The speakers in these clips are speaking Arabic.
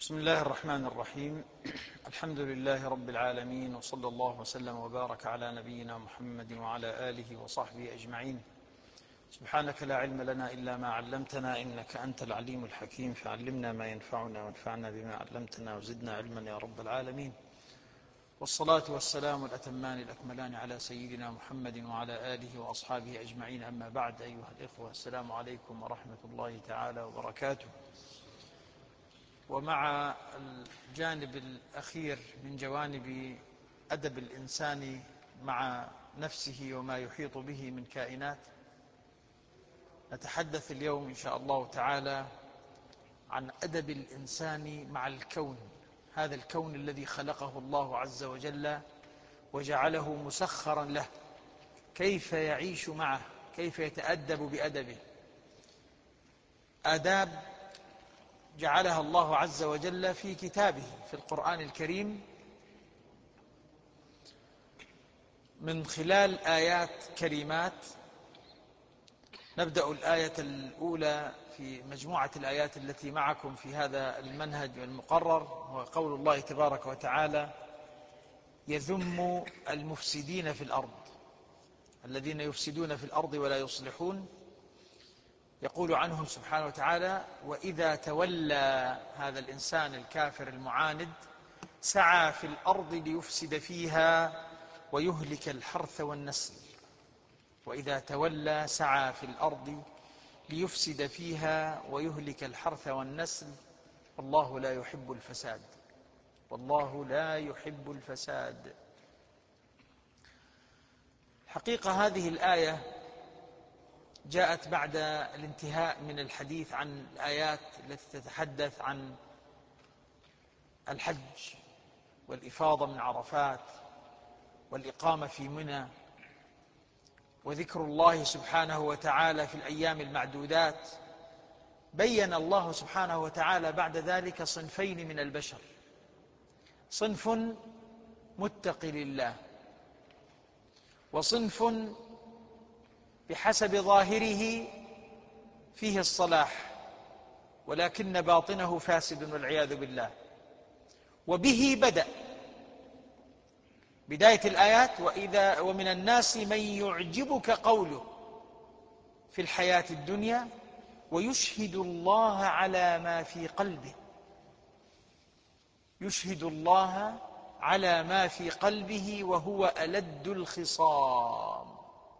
بسم الله الرحمن الرحيم. الحمد لله رب العالمين، وصلى الله وسلم وبارك على نبينا محمد وعلى آله وصحبه أجمعين. سبحانك لا علم لنا إلا ما علمتنا، إنك أنت العليم الحكيم، فعلمنا ما ينفعنا وانفعنا بما علمتنا وزدنا علما يا رب العالمين. والصلاة والسلام الأتمان الأكملان على سيدنا محمد وعلى آله وأصحابه أجمعين. أما بعد، أيها الإخوة، السلام عليكم ورحمة الله تعالى وبركاته. ومع الجانب الأخير من جوانب أدب الإنسان مع نفسه وما يحيط به من كائنات، نتحدث اليوم إن شاء الله تعالى عن أدب الإنسان مع الكون، هذا الكون الذي خلقه الله عز وجل وجعله مسخرا له، كيف يعيش معه، كيف يتأدب بأدبه. آداب جعلها الله عز وجل في كتابه في القرآن الكريم من خلال آيات كريمات. نبدأ الآية الأولى في مجموعة الآيات التي معكم في هذا المنهج المقرر، هو قول الله تبارك وتعالى: يذم المفسدين في الأرض، الذين يفسدون في الأرض ولا يصلحون. يقول عنهم سبحانه وتعالى: وإذا تولى هذا الإنسان الكافر المعاند سعى في الأرض ليفسد فيها ويهلك الحرث والنسل. وإذا تولى سعى في الأرض ليفسد فيها ويهلك الحرث والنسل، والله لا يحب الفساد، والله لا يحب الفساد. حقيقة هذه الآية جاءت بعد الانتهاء من الحديث عن الآيات التي تتحدث عن الحج والإفاضة من عرفات والإقامة في منى، وذكر الله سبحانه وتعالى في الأيام المعدودات. بين الله سبحانه وتعالى بعد ذلك صنفين من البشر: صنف متقي لله، وصنف بحسب ظاهره فيه الصلاح ولكن باطنه فاسد والعياذ بالله. وبه بدأ بداية الآيات: ومن الناس من يعجبك قوله في الحياة الدنيا ويشهد الله على ما في قلبه، يشهد الله على ما في قلبه وهو ألد الخصام.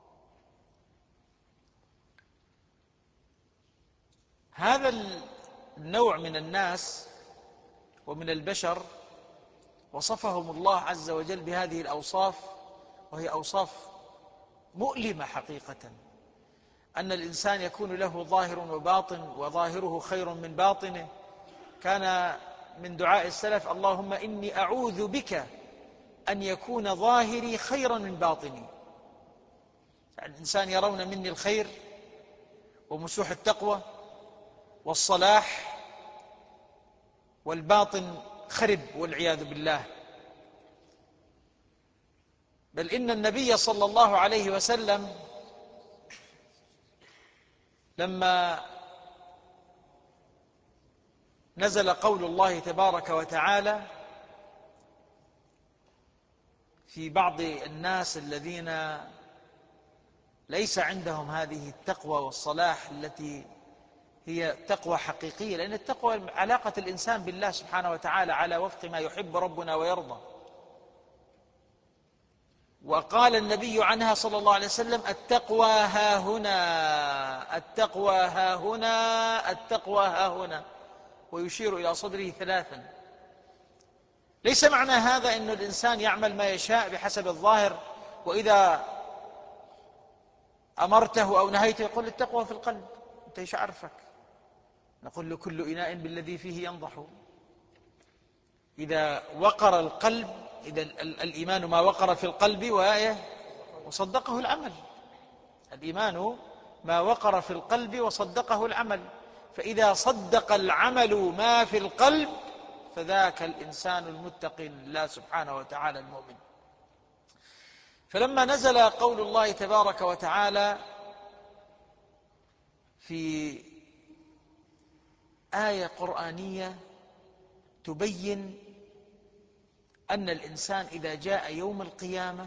هذا النوع من الناس ومن البشر وصفهم الله عز وجل بهذه الأوصاف، وهي أوصاف مؤلمة حقيقة، أن الإنسان يكون له ظاهر وباطن وظاهره خير من باطنه. كان من دعاء السلف: اللهم إني أعوذ بك أن يكون ظاهري خيرا من باطني. يعني الإنسان يرون مني الخير ومسوح التقوى والصلاح، والباطن خرب والعياذ بالله. بل إن النبي صلى الله عليه وسلم لما نزل قول الله تبارك وتعالى في بعض الناس الذين ليس عندهم هذه التقوى والصلاح التي هي تقوى حقيقية، لأن التقوى علاقة الإنسان بالله سبحانه وتعالى على وفق ما يحب ربنا ويرضى. وقال النبي عنها صلى الله عليه وسلم: التقوى ها هنا، التقوى ها هنا، التقوى ها هنا، ويشير إلى صدره ثلاثا. ليس معنى هذا أن الإنسان يعمل ما يشاء بحسب الظاهر، وإذا أمرته أو نهيته يقول التقوى في القلب. أنت إيش عرفك؟ نقول له: كل إناء بالذي فيه ينضح. إذا وقر القلب، إذا الإيمان ما وقر في القلب وصدقه العمل. الإيمان ما وقر في القلب وصدقه العمل، فإذا صدق العمل ما في القلب فذاك الإنسان المتقي لله سبحانه وتعالى المؤمن. فلما نزل قول الله تبارك وتعالى في آية قرآنية تبين أن الإنسان إذا جاء يوم القيامة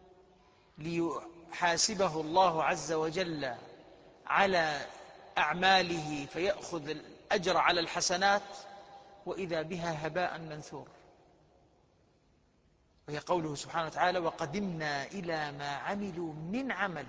ليحاسبه الله عز وجل على أعماله فيأخذ الأجر على الحسنات، وإذا بها هباء منثور. وهي قوله سبحانه وتعالى: وقدمنا إلى ما عملوا من عمل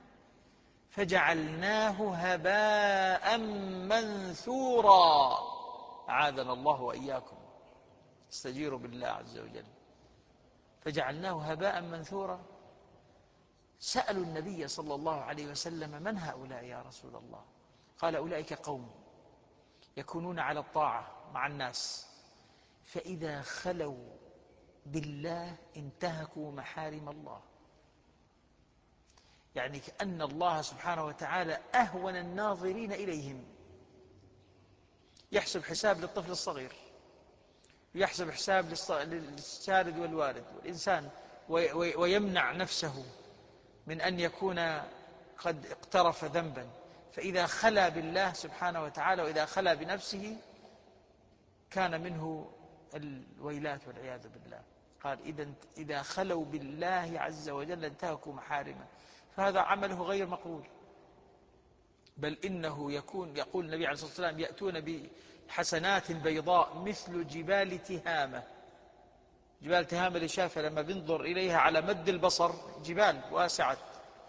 فجعلناه هباء منثورا. أعاذنا الله وإياكم، استجيروا بالله عز وجل. فجعلناه هباء منثورا. سألوا النبي صلى الله عليه وسلم: من هؤلاء يا رسول الله؟ قال: أولئك قوم يكونون على الطاعة مع الناس، فإذا خلوا بالله انتهكوا محارم الله. يعني كأن الله سبحانه وتعالى أهون الناظرين إليهم. يحسب حساب للطفل الصغير، يحسب حساب للشارد والوارد والإنسان، ويمنع نفسه من أن يكون قد اقترف ذنبا. فإذا خلا بالله سبحانه وتعالى وإذا خلا بنفسه كان منه الويلات والعياذ بالله. قال: إذا خلوا بالله عز وجل انتهكوا محارمه. فهذا عمله غير مقبول، بل إنه يقول النبي عليه الصلاة والسلام: يأتون بحسنات بيضاء مثل جبال تهامة. جبال تهامة اللي شافها لما بنظر إليها على مد البصر جبال واسعة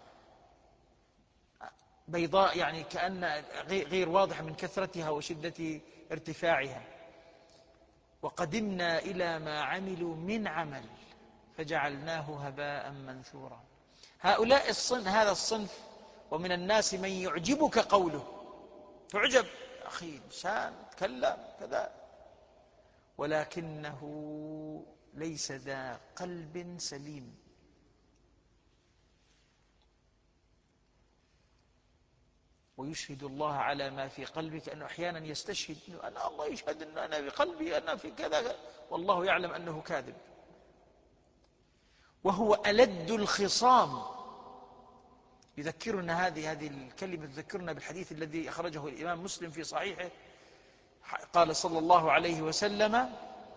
بيضاء، يعني كأن غير واضحة من كثرتها وشدة ارتفاعها. وقدمنا إلى ما عملوا من عمل فجعلناه هباء منثورا. هذا الصنف. ومن الناس من يعجبك قوله، تعجب: أخي إنسان تكلم كذا، ولكنه ليس ذا قلب سليم. ويشهد الله على ما في قلبك، أنه أحيانا يستشهد أن الله يشهد أن أنا بقلبي أنا في كذا، والله يعلم أنه كاذب. وهو ألد الخصام. يذكرنا هذه الكلمة تذكرنا بالحديث الذي أخرجه الإمام مسلم في صحيحه. قال صلى الله عليه وسلم: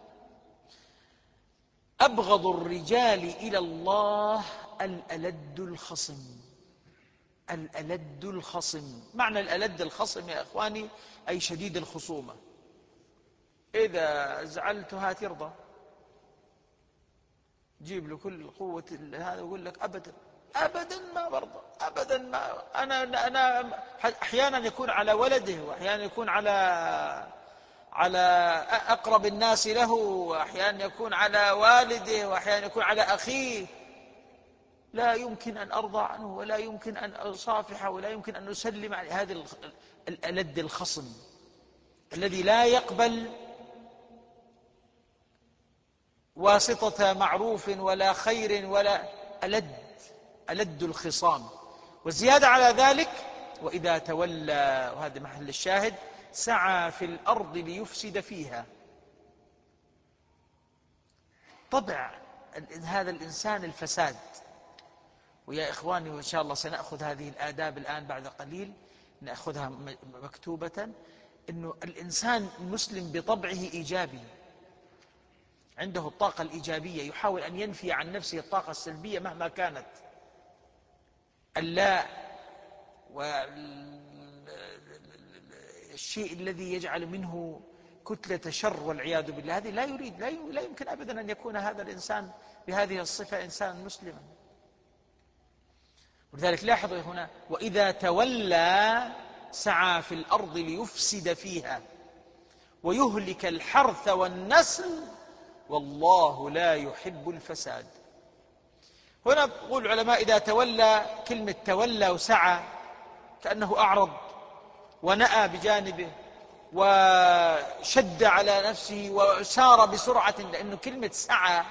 أبغض الرجال إلى الله الألد الخصم. الألد الخصم. معنى الألد الخصم يا أخواني أي شديد الخصومة. إذا زعلتها ترضى، جيب له كل قوة هذا ويقول لك: أبدا ما برضى، أبدا ما أنا أحيانا يكون على ولده، وأحيانا يكون على أقرب الناس له، وأحيانا يكون على والده، وأحيانا يكون على أخيه. لا يمكن أن أرضى عنه، ولا يمكن أن أصافحه، ولا يمكن أن أسلم على هذا الألد الخصم الذي لا يقبل واسطة معروف ولا خير ولا ألد الخصام. وزيادة على ذلك: وإذا تولى، وهذا محل الشاهد، سعى في الأرض ليفسد فيها. طبع هذا الإنسان الفساد. ويا إخواني، وإن شاء الله سنأخذ هذه الآداب الآن بعد قليل، نأخذها مكتوبة، أنه الإنسان المسلم بطبعه إيجابي، عنده الطاقة الإيجابية، يحاول أن ينفي عن نفسه الطاقة السلبية مهما كانت. اللا والشيء الذي يجعل منه كتلة شر والعياذ بالله، هذه لا يمكن أبدا أن يكون هذا الإنسان بهذه الصفة إنسان مسلما. ولذلك لاحظوا هنا: وإذا تولى سعى في الأرض ليفسد فيها ويهلك الحرث والنسل والله لا يحب الفساد. هنا يقول العلماء: إذا تولى، كلمة تولى وسعى كأنه أعرض ونأى بجانبه وشد على نفسه وسار بسرعة، لأنه كلمة سعى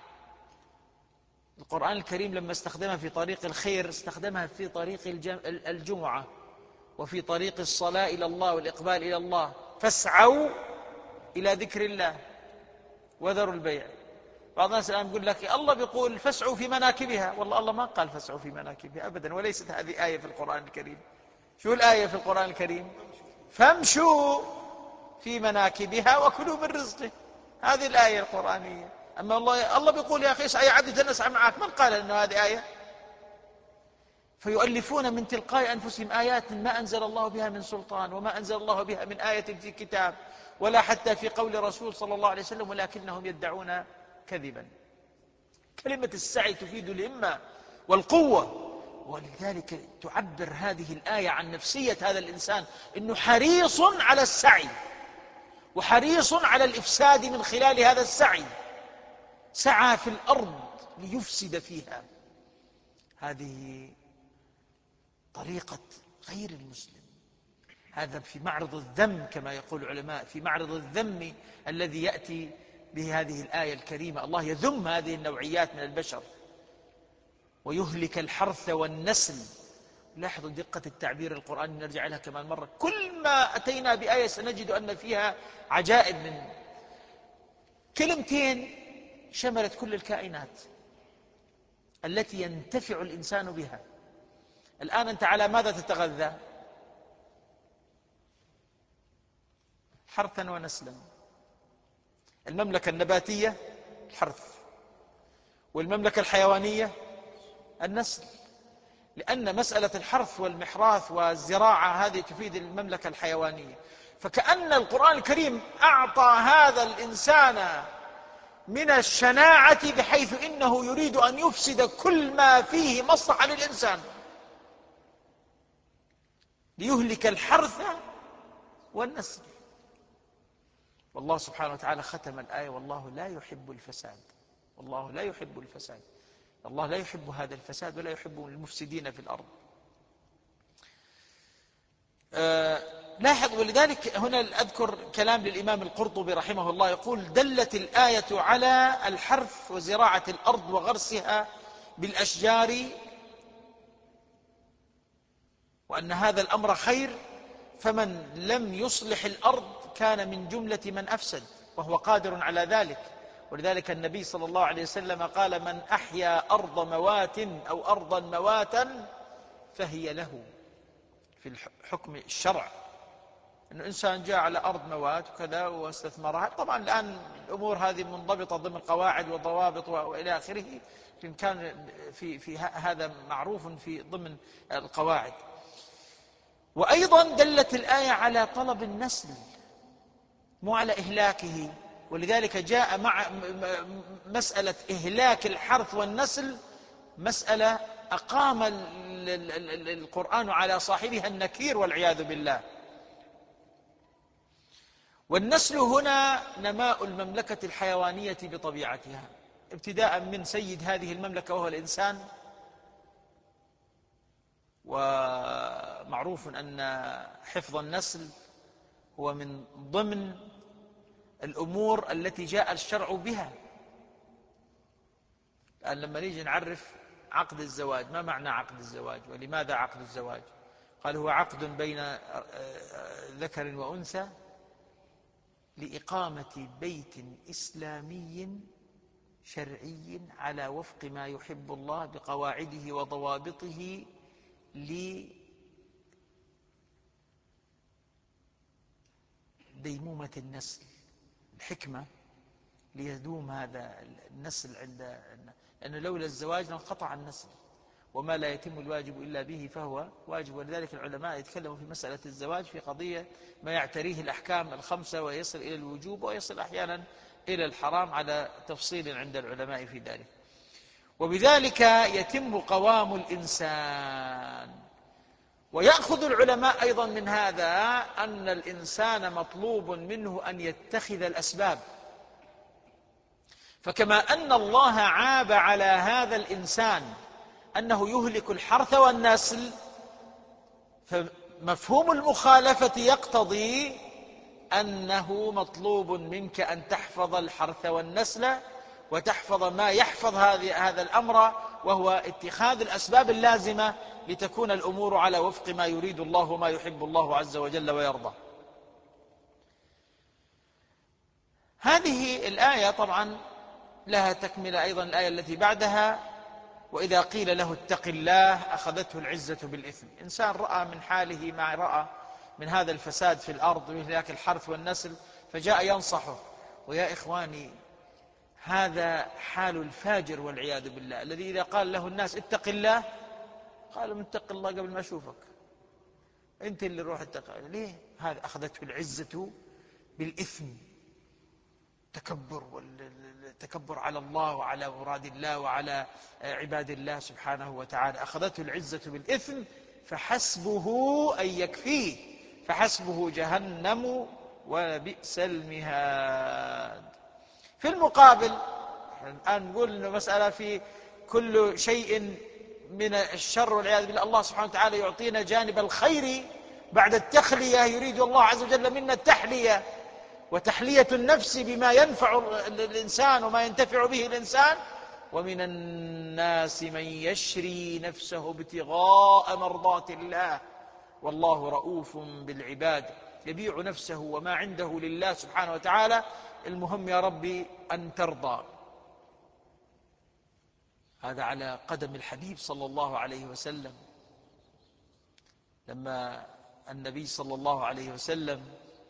القرآن الكريم لما استخدمها في طريق الخير استخدمها في طريق الجمعة وفي طريق الصلاة إلى الله والإقبال إلى الله. فاسعوا إلى ذكر الله وذروا البيع. بعض الناس الآن يقول لك الله بيقول فاسعوا في مناكبها. والله الله ما قال فاسعوا في مناكبها أبدا، وليست هذه آية في القرآن الكريم. شو الآية في القرآن الكريم؟ فامشوا في مناكبها وكلوا من رزقه. هذه الآية القرآنية. أما الله بيقول يا أخي اسعى يا عبد تنسى معك، من قال أنه هذه آية؟ فيؤلفون من تلقاء أنفسهم آيات ما أنزل الله بها من سلطان، وما أنزل الله بها من آية في كتاب، ولا حتى في قول رسول صلى الله عليه وسلم، ولكنهم يدعون كذبا. كلمة السعي تفيد الهمة والقوة، ولذلك تعبر هذه الآية عن نفسية هذا الإنسان، إنه حريص على السعي وحريص على الإفساد من خلال هذا السعي. سعى في الأرض ليفسد فيها. هذه طريقة غير المسلم. هذا في معرض الذم كما يقول العلماء، في معرض الذم الذي يأتي به هذه الآية الكريمة. الله يذم هذه النوعيات من البشر ويهلك الحرث والنسل. لاحظوا دقة التعبير القرآني، نرجع لها كمان مرة. كل ما أتينا بآية سنجد أن فيها عجائب، من كلمتين شملت كل الكائنات التي ينتفع الإنسان بها. الآن أنت على ماذا تتغذى؟ حرثا ونسلا. المملكة النباتية الحرث، والمملكة الحيوانية النسل، لأن مسألة الحرث والمحراث والزراعة هذه تفيد المملكة الحيوانية. فكأن القرآن الكريم أعطى هذا الإنسان من الشناعة بحيث إنه يريد أن يفسد كل ما فيه مصلحة للإنسان، ليهلك الحرث والنسل. والله سبحانه وتعالى ختم الآية: والله لا يحب الفساد. والله لا يحب الفساد. الله لا يحب هذا الفساد ولا يحب المفسدين في الأرض. لاحظ، ولذلك هنا أذكر كلام للإمام القرطبي رحمه الله، يقول: دلت الآية على الحرث وزراعة الأرض وغرسها بالأشجار، وأن هذا الأمر خير، فمن لم يصلح الأرض كان من جملة من أفسد، وهو قادر على ذلك. ولذلك النبي صلى الله عليه وسلم قال: من أحيا أرض موات أو أرضا مواتا فهي له. في حكم الشرع أنه إنسان جاء على أرض موات وكذا واستثمرها. طبعا الآن الأمور هذه منضبطة ضمن قواعد وضوابط وإلى آخره، إن كان في هذا معروف في ضمن القواعد. وأيضا دلت الآية على طلب النسل، مو على إهلاكه. ولذلك جاء مع مسألة إهلاك الحرث والنسل مسألة أقام القرآن على صاحبها النكير والعياذ بالله. والنسل هنا نماء المملكة الحيوانية بطبيعتها، ابتداء من سيد هذه المملكة وهو الإنسان. ومعروف أن حفظ النسل هو من ضمن الأمور التي جاء الشرع بها. الآن لما نيجي نعرف عقد الزواج، ما معنى عقد الزواج ولماذا عقد الزواج؟ قال: هو عقد بين ذكر وأنثى لإقامة بيت إسلامي شرعي على وفق ما يحب الله بقواعده وضوابطه، لديمومة النسل. الحكمة ليدوم هذا النسل لأنه لولا الزواج لانقطع النسل، وما لا يتم الواجب إلا به فهو واجب. ولذلك العلماء يتكلموا في مسألة الزواج في قضية ما يعتريه الأحكام الخمسة، ويصل إلى الوجوب ويصل أحيانا إلى الحرام، على تفصيل عند العلماء في ذلك. وبذلك يتم قوام الإنسان. ويأخذ العلماء أيضا من هذا أن الإنسان مطلوب منه أن يتخذ الأسباب. فكما أن الله عاب على هذا الإنسان أنه يهلك الحرث والنسل، فمفهوم المخالفة يقتضي أنه مطلوب منك أن تحفظ الحرث والنسل، وتحفظ ما يحفظ هذا الأمر، وهو اتخاذ الأسباب اللازمة لتكون الأمور على وفق ما يريد الله وما يحب الله عز وجل ويرضى. هذه الآية طبعا لها تكملة أيضا، الآية التي بعدها: وإذا قيل له اتق الله أخذته العزة بالإثم. إنسان رأى من حاله ما رأى من هذا الفساد في الأرض وإهلاك الحرث والنسل، فجاء ينصحه ويا إخواني هذا حال الفاجر والعياذ بالله، الذي إذا قال له الناس اتق الله قالوا اتق الله قبل ما أشوفك، أنت اللي روح اتق. ليه؟ هذا أخذته العزة بالإثم، التكبر على الله وعلى مراد الله وعلى عباد الله سبحانه وتعالى. أخذته العزة بالإثم فحسبه أن يكفيه، فحسبه جهنم وبئس المهاد. في المقابل الآن نقول إنه مسألة في كل شيء من الشر والعياذ بالله، الله سبحانه وتعالى يعطينا جانب الخير بعد التخلية. يريد الله عز وجل منا التحلية وتحلية النفس بما ينفع الإنسان وما ينتفع به الإنسان. ومن الناس من يشري نفسه ابتغاء مرضات الله والله رؤوف بالعباد، يبيع نفسه وما عنده لله سبحانه وتعالى. المهم يا ربي أن ترضى. هذا على قدم الحبيب صلى الله عليه وسلم. لما النبي صلى الله عليه وسلم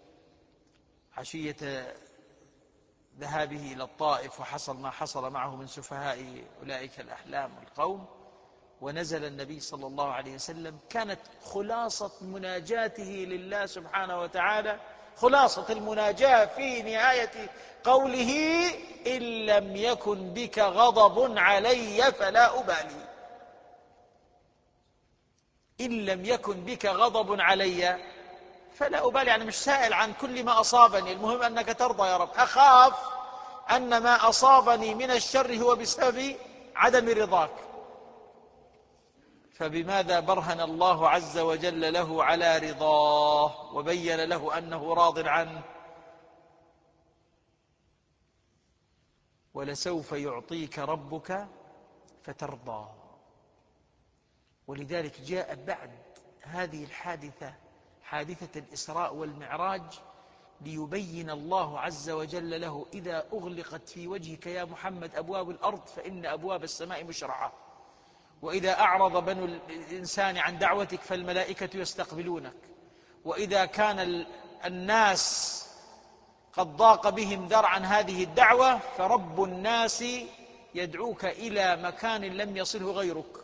عشية ذهابه إلى الطائف وحصل ما حصل معه من سفهاء أولئك الأحلام والقوم، ونزل النبي صلى الله عليه وسلم، كانت خلاصة مناجاته لله سبحانه وتعالى، خلاصة المناجاة في نهاية قوله: إن لم يكن بك غضب علي فلا أبالي. إن لم يكن بك غضب علي فلا أبالي، يعني مش سائل عن كل ما أصابني، المهم أنك ترضى يا رب. أخاف أن ما أصابني من الشر هو بسبب عدم رضاك. فبماذا برهن الله عز وجل له على رضاه وبين له أنه راض عنه؟ ولسوف يعطيك ربك فترضى. ولذلك جاء بعد هذه الحادثة، حادثة الإسراء والمعراج، ليبين الله عز وجل له: إذا أغلقت في وجهك يا محمد أبواب الأرض فإن أبواب السماء مشرعة، وإذا أعرض بنو الإنسان عن دعوتك فالملائكة يستقبلونك، وإذا كان الناس قد ضاق بهم ذرعا هذه الدعوة فرب الناس يدعوك إلى مكان لم يصله غيرك،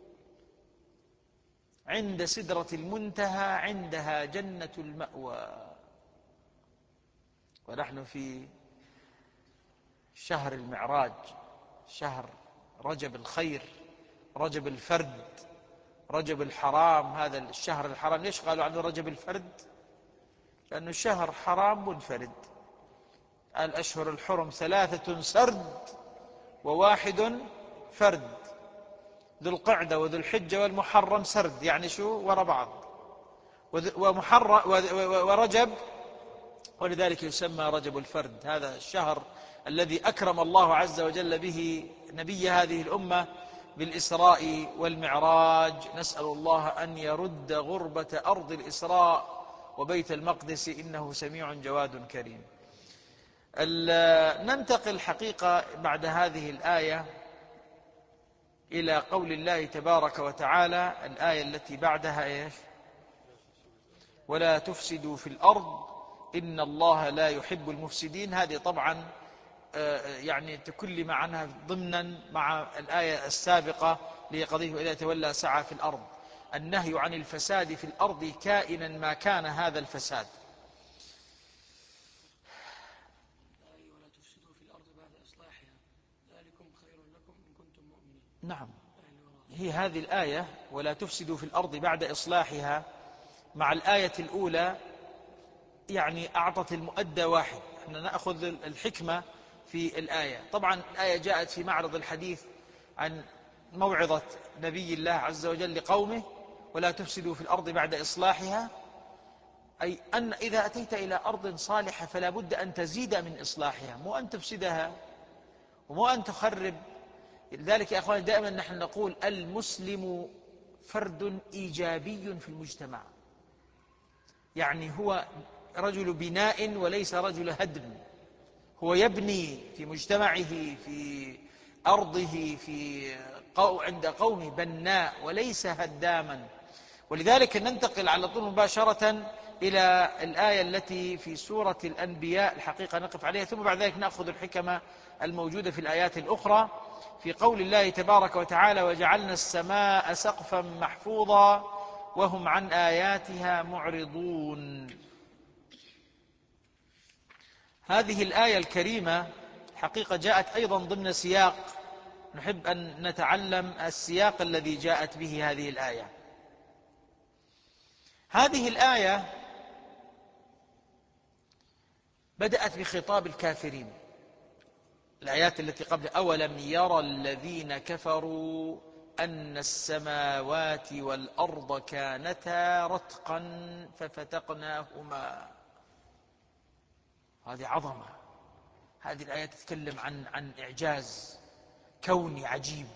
عند سدرة المنتهى عندها جنة المأوى. ونحن في شهر المعراج، شهر رجب الخير، رجب الفرد، رجب الحرام. هذا الشهر الحرام ليش قالوا عنه رجب الفرد؟ لأنه شهر حرام منفرد. الأشهر الحرم 3 سرد وواحد فرد، ذو القعدة وذو الحجة والمحرم سرد، يعني شو وراء بعض، ورجب، ولذلك يسمى رجب الفرد. هذا الشهر الذي أكرم الله عز وجل به نبي هذه الأمة بالإسراء والمعراج. نسأل الله أن يرد غربة أرض الإسراء وبيت المقدس، إنه سميع جواد كريم. ننتقل حقيقة بعد هذه الآية إلى قول الله تبارك وتعالى، الآية التي بعدها إيش؟ ولا تفسدوا في الأرض إن الله لا يحب المفسدين. هذه طبعا يعني تكلم عنها ضمنا مع الآية السابقة لقضيه وإذا تولى سعى في الأرض. النهي عن الفساد في الأرض كائنا ما كان هذا الفساد. ولا تفسدوا في الأرض بعد إصلاحها ذلكم خير لكم إن كنتم مؤمنين. نعم، هي هذه الآية ولا تفسدوا في الأرض بعد إصلاحها مع الآية الأولى يعني أعطت المؤدى واحد. احنا نأخذ الحكمة في الآية. طبعا الآية جاءت في معرض الحديث عن موعظة نبي الله عز وجل لقومه: ولا تفسدوا في الأرض بعد إصلاحها، أي أن إذا أتيت إلى أرض صالحة فلا بد أن تزيد من إصلاحها، مو أن تفسدها ومو أن تخرب. لذلك يا أخواني دائما نحن نقول المسلم فرد إيجابي في المجتمع، يعني هو رجل بناء وليس رجل هدم. هو يبني في مجتمعه، في أرضه، عند قومه بناء وليس هداما. ولذلك ننتقل على طول مباشرة إلى الآية التي في سورة الأنبياء، الحقيقة نقف عليها، ثم بعد ذلك نأخذ الحكمة الموجودة في الآيات الأخرى. في قول الله تبارك وتعالى: وجعلنا السماء سقفا محفوظا وهم عن آياتها معرضون. هذه الآية الكريمة حقيقة جاءت أيضا ضمن سياق، نحب أن نتعلم السياق الذي جاءت به هذه الآية. هذه الآية بدأت بخطاب الكافرين. الآيات التي قبل: أولم يرى الذين كفروا أن السماوات والأرض كانتا رتقا ففتقناهما. هذه عظمة. هذه الآية تتكلم عن إعجاز كوني عجيب.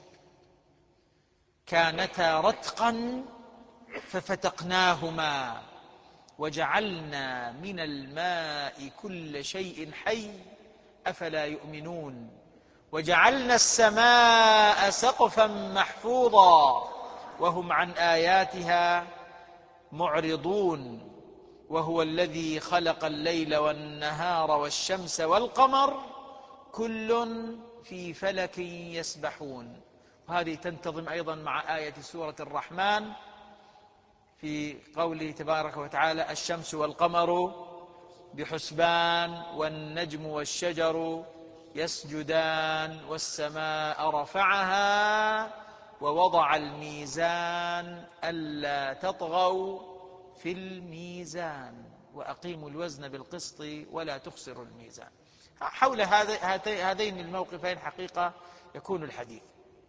كانتا رتقا ففتقناهما وجعلنا من الماء كل شيء حي أفلا يؤمنون. وجعلنا السماء سقفا محفوظا وهم عن آياتها معرضون. وهو الذي خلق الليل والنهار والشمس والقمر كل في فلك يسبحون. وهذه تنتظم أيضا مع آية سورة الرحمن في قوله تبارك وتعالى: الشمس والقمر بحسبان والنجم والشجر يسجدان والسماء رفعها ووضع الميزان ألا تطغوا في الميزان وأقيموا الوزن بالقسط ولا تخسروا الميزان. حول هذين الموقفين حقيقة يكون الحديث.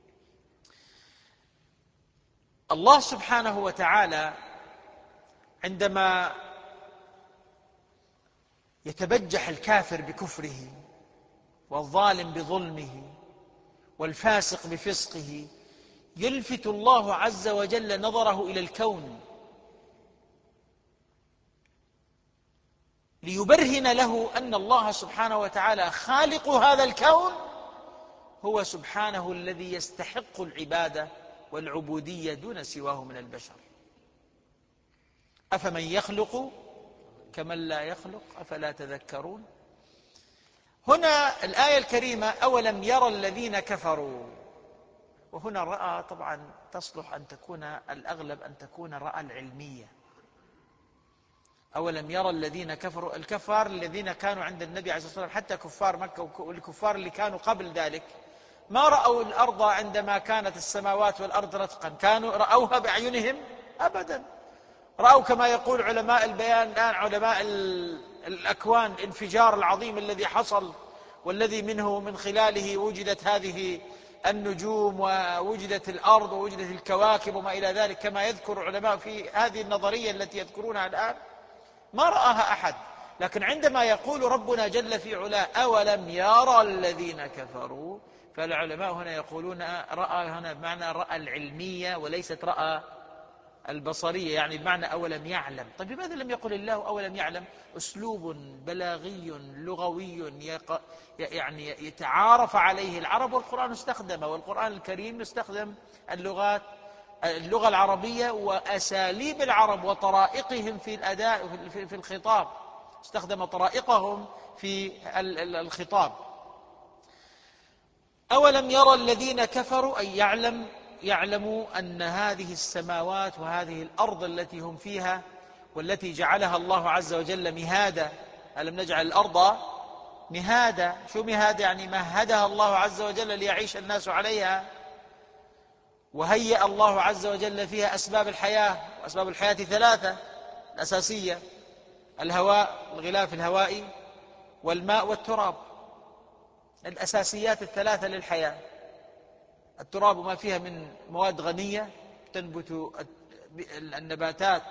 الله سبحانه وتعالى عندما يتبجح الكافر بكفره والظالم بظلمه والفاسق بفسقه، يلفت الله عز وجل نظره إلى الكون ليبرهن له أن الله سبحانه وتعالى خالق هذا الكون هو سبحانه الذي يستحق العبادة والعبودية دون سواه من البشر. أفمن يخلق كمن لا يخلق أفلا تذكرون. هنا الآية الكريمة: أولم يرى الذين كفروا. وهنا رأى طبعا تصلح أن تكون الأغلب أن تكون رأى العلمية. أولم يرى الذين كفروا، الكفار الذين كانوا عند النبي عليه الصلاة والسلام، حتى كفار مكة والكفار اللي كانوا قبل ذلك، ما رأوا الأرض عندما كانت السماوات والأرض رتقا، كانوا رأوها بأعينهم أبدا. رأوا كما يقول علماء البيان الآن، علماء الأكوان، الانفجار العظيم الذي حصل والذي من خلاله وجدت هذه النجوم ووجدت الأرض ووجدت الكواكب وما إلى ذلك، كما يذكر علماء في هذه النظرية التي يذكرونها الآن، ما رآها أحد. لكن عندما يقول ربنا جل في علاه: أولم يرى الذين كفروا، فالعلماء هنا يقولون رأى هنا بمعنى رأى العلمية وليست رأى البصرية، يعني بمعنى أولم يعلم. طيب لماذا لم يقل الله أولم يعلم؟ أسلوب بلاغي لغوي يعني يتعارف عليه العرب، والقرآن استخدمه، والقرآن الكريم استخدم اللغة العربية وأساليب العرب وطرائقهم في الأداء في الخطاب، استخدم طرائقهم في الخطاب. أولم يرى الذين كفروا أي يعلموا أن هذه السماوات وهذه الأرض التي هم فيها والتي جعلها الله عز وجل مهادا. ألم نجعل الأرض مهادا؟ شو مهادا؟ يعني مهدها الله عز وجل ليعيش الناس عليها، وهيأ الله عز وجل فيها أسباب الحياة. وأسباب الحياة ثلاثة الأساسية: الهواء، الغلاف الهوائي، والماء، والتراب. الأساسيات الثلاثة للحياة. التراب ما فيها من مواد غنية تنبت النباتات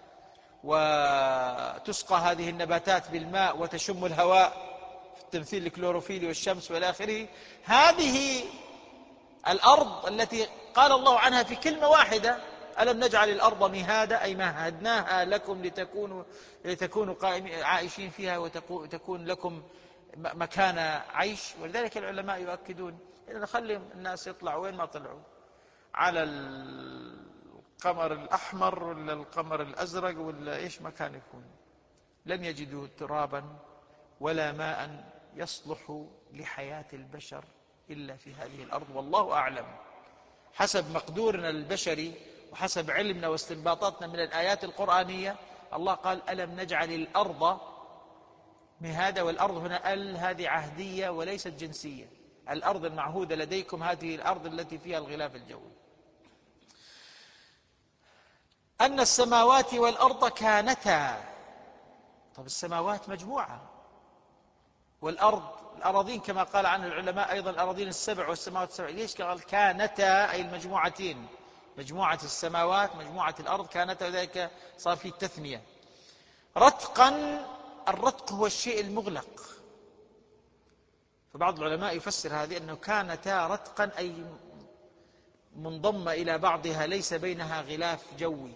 وتسقى هذه النباتات بالماء وتشم الهواء في التمثيل الكلوروفيلي والشمس والى آخره. هذه الأرض التي قال الله عنها في كلمة واحدة: ألم نجعل الأرض مهادا، أي مهدناها لكم لتكونوا عائشين فيها وتكون لكم مكان عيش. ولذلك العلماء يؤكدون إن نخلي الناس يطلعوا وين ما طلعوا على القمر الأحمر ولا القمر الأزرق ولا إيش ما كان يكون، لن يجدوا ترابا ولا ماء يصلح لحياة البشر إلا في هذه الأرض، والله أعلم. حسب مقدورنا البشري وحسب علمنا واستنباطاتنا من الآيات القرآنية، الله قال ألم نجعل الأرض مهادا، والأرض هنا هذه عهدية وليست جنسية. الأرض المعهودة لديكم هذه الأرض التي فيها الغلاف الجوي. أن السماوات والأرض كانتا، طب السماوات مجموعة، الأراضين كما قال عن العلماء أيضا الأراضين السبع والسماوات السبع. ليش قال كانتا؟ أي المجموعتين، مجموعة السماوات مجموعة الأرض كانتا، وذلك صار في التثنية. رتقا، الرتق هو الشيء المغلق، فبعض العلماء يفسر هذه أنه كانتا رتقا أي منضمة إلى بعضها ليس بينها غلاف جوي.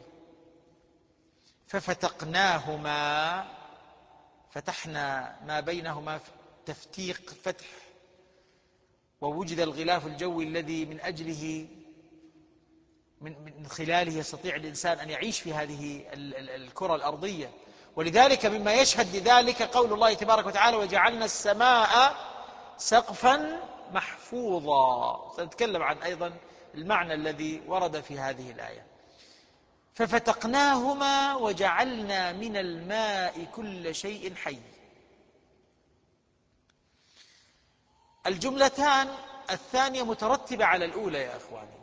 ففتقناهما، فتحنا ما بينهما تفتيق فتح، ووجد الغلاف الجوي الذي من أجله من خلاله يستطيع الإنسان أن يعيش في هذه الكرة الأرضية. ولذلك مما يشهد لذلك قول الله تبارك وتعالى وجعلنا السماء سقفا محفوظا. سنتكلم عن أيضا المعنى الذي ورد في هذه الآية. ففتقناهما وجعلنا من الماء كل شيء حي. الجملتان الثانية مترتبة على الأولى يا أخواني.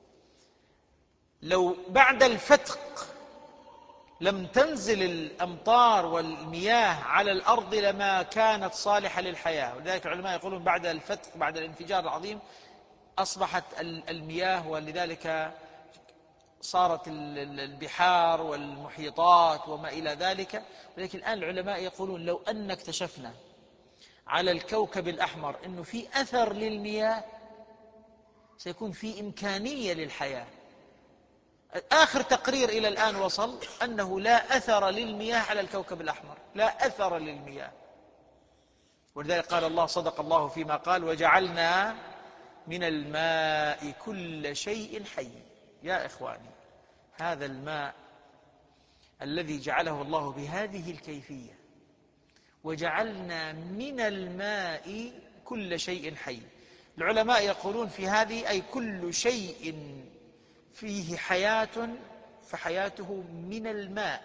لو بعد الفتق لم تنزل الأمطار والمياه على الأرض لما كانت صالحة للحياة. ولذلك العلماء يقولون بعد الفتق، بعد الانفجار العظيم، أصبحت المياه، ولذلك صارت البحار والمحيطات وما إلى ذلك. ولكن الآن العلماء يقولون لو أن اكتشفنا على الكوكب الأحمر أنه في أثر للمياه سيكون في إمكانية للحياة. آخر تقرير إلى الآن وصل أنه لا أثر للمياه على الكوكب الأحمر، لا أثر للمياه. ولذلك قال الله صدق الله فيما قال وجعلنا من الماء كل شيء حي. يا إخواني، هذا الماء الذي جعله الله بهذه الكيفية، وجعلنا من الماء كل شيء حي. العلماء يقولون في هذه أي كل شيء فيه حياة فحياته من الماء.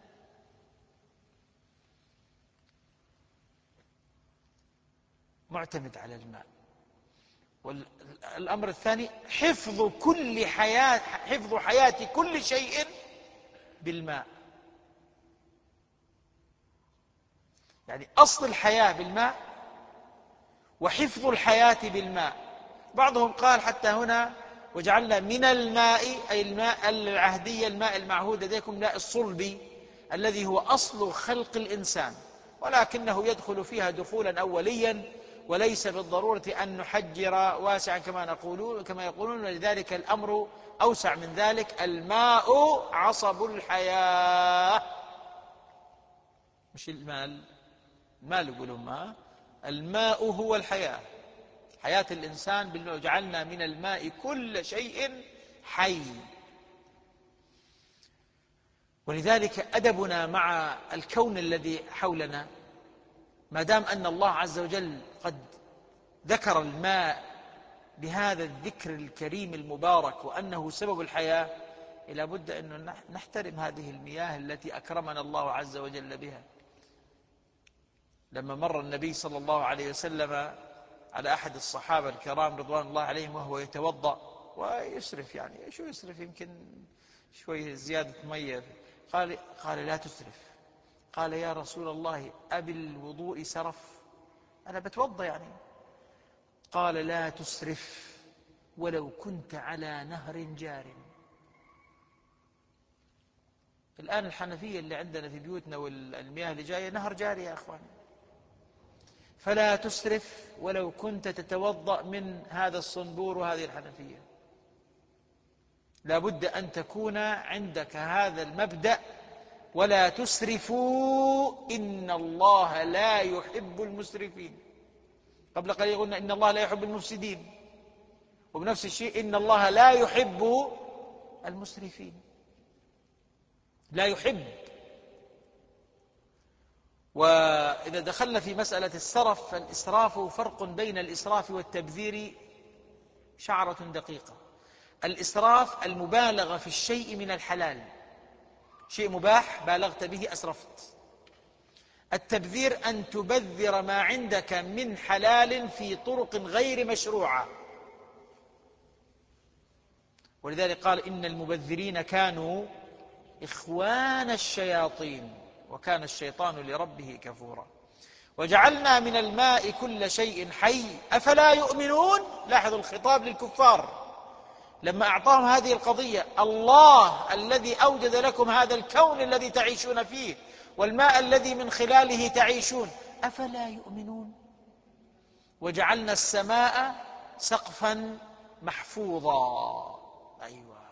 معتمد على الماء. والأمر الثاني حفظ حياة كل شيء بالماء. يعني أصل الحياة بالماء وحفظ الحياة بالماء. بعضهم قال حتى هنا وجعلنا من الماء أي الماء العهدي، الماء المعهود لديكم، الماء الصلبي الذي هو أصل خلق الإنسان، ولكنه يدخل فيها دخولا أوليا، وليس بالضرورة أن نحجر واسعا كما يقولون. ولذلك الأمر أوسع من ذلك. الماء عصب الحياة، مش المال يقولون ماء، الماء هو الحياة، حياة الإنسان بالماء. جعلنا من الماء كل شيء حي. ولذلك أدبنا مع الكون الذي حولنا، ما دام أن الله عز وجل قد ذكر الماء بهذا الذكر الكريم المبارك وأنه سبب الحياة، إلا بد أن نحترم هذه المياه التي أكرمنا الله عز وجل بها. لما مر النبي صلى الله عليه وسلم على أحد الصحابة الكرام رضوان الله عليهم وهو يتوضأ ويسرف، يعني شو يسرف، يمكن شوي زيادة مية، قال لا تسرف. قال يا رسول الله أبي الوضوء سرف، أنا بتوضأ يعني. قال لا تسرف ولو كنت على نهر جار. الآن الحنفية اللي عندنا في بيوتنا والمياه اللي جاية نهر جاري يا أخوان. فلا تسرف ولو كنت تتوضأ من هذا الصنبور وهذه الحنفية. لا بد أن تكون عندك هذا المبدأ، ولا تسرفوا إن الله لا يحب المسرفين. قبل قليل قلنا إن الله لا يحب المفسدين، وبنفس الشيء إن الله لا يحب المسرفين. لا يحب. وإذا دخلنا في مسألة السرف، فالإسراف فرق بين الإسراف والتبذير شعرة دقيقة. الإسراف المبالغة في الشيء من الحلال، شيء مباح بالغت به أسرفت. التبذير أن تبذر ما عندك من حلال في طرق غير مشروعة. ولذلك قال إن المبذرين كانوا إخوان الشياطين وكان الشيطان لربه كفورا. وجعلنا من الماء كل شيء حي أفلا يؤمنون. لاحظوا الخطاب للكفار لما أعطاهم هذه القضية: الله الذي أوجد لكم هذا الكون الذي تعيشون فيه والماء الذي من خلاله تعيشون أفلا يؤمنون. وجعلنا السماء سقفا محفوظا. أيوة،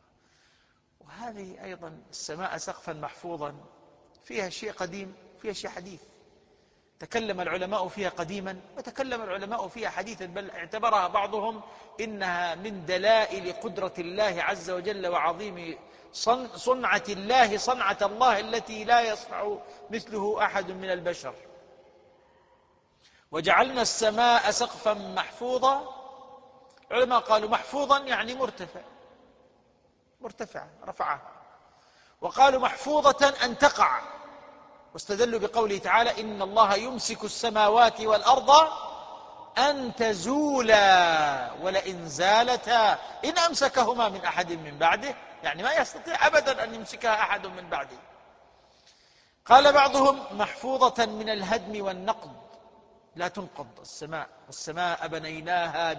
وهذه أيضا السماء سقفا محفوظا فيها شيء قديم فيها شيء حديث. تكلم العلماء فيها قديما وتكلم العلماء فيها حديثا، بل اعتبرها بعضهم إنها من دلائل قدرة الله عز وجل وعظيم صنعة الله، صنعة الله التي لا يصنع مثله أحد من البشر. وجعلنا السماء سقفا محفوظا. العلماء قالوا محفوظا يعني مرتفع رفعها، وقالوا محفوظة أن تقع، واستدلوا بقوله تعالى: إن الله يمسك السماوات والأرض أن تزولا ولئن زالتا إن أمسكهما من أحد من بعده، يعني ما يستطيع أبدا أن يمسكها أحد من بعده. قال بعضهم محفوظة من الهدم والنقض، لا تنقض السماء. والسماء بنيناها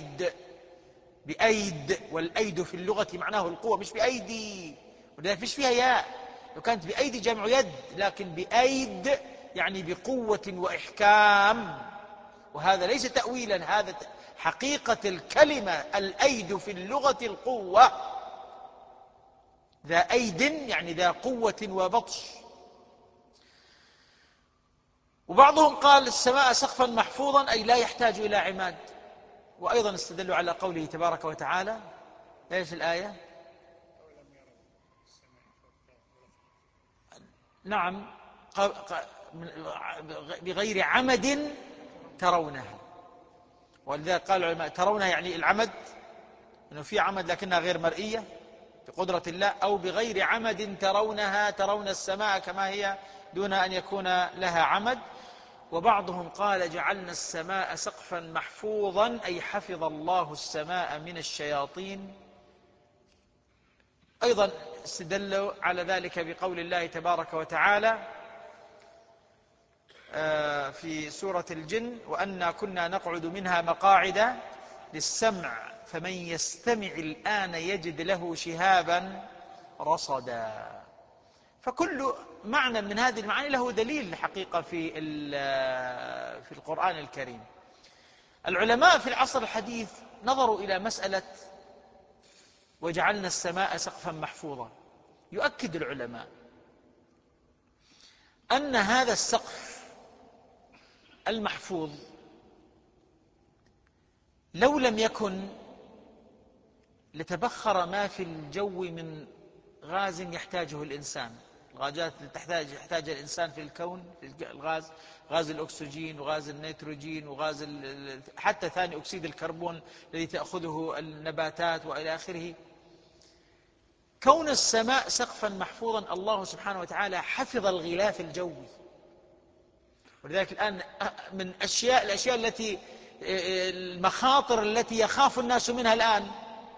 بأيد، والأيد في اللغة معناه القوة مش بأيدي، ولذلك فيش فيها ياء. لو كانت بأيدي جمع يد، لكن بأيد يعني بقوة وإحكام، وهذا ليس تأويلا، هذا حقيقة الكلمة. الأيد في اللغة القوة، ذا أيد يعني ذا قوة وبطش. وبعضهم قال السماء سقفا محفوظا أي لا يحتاج إلى عماد. وأيضا استدلوا على قوله تبارك وتعالى، ايش الآية؟ نعم، بغير عمد ترونها. ولذلك قال العلماء ترونها يعني العمد، أنه في عمد لكنها غير مرئية بقدرة الله، أو بغير عمد ترونها، ترون السماء كما هي دون أن يكون لها عمد. وبعضهم قال جعلنا السماء سقفا محفوظا أي حفظ الله السماء من الشياطين. أيضا استدلوا على ذلك بقول الله تبارك وتعالى في سورة الجن: وأنا كنا نقعد منها مقاعد للسمع فمن يستمع الآن يجد له شهابا رصدا. فكل معنى من هذه المعاني له دليل حقيقة في القرآن الكريم. العلماء في العصر الحديث نظروا إلى مسألة وجعلنا السماء سقفا محفوظا. يؤكد العلماء أن هذا السقف المحفوظ لو لم يكن لتبخر ما في الجو من غاز يحتاجه الإنسان. الغازات التي يحتاج الإنسان في الكون، في الغاز، غاز الأكسجين وغاز النيتروجين وغاز حتى ثاني أكسيد الكربون الذي تأخذه النباتات وإلى آخره. كون السماء سقفا محفوظا، الله سبحانه وتعالى حفظ الغلاف الجوي. ولذلك الآن من الأشياء التي المخاطر التي يخاف الناس منها الآن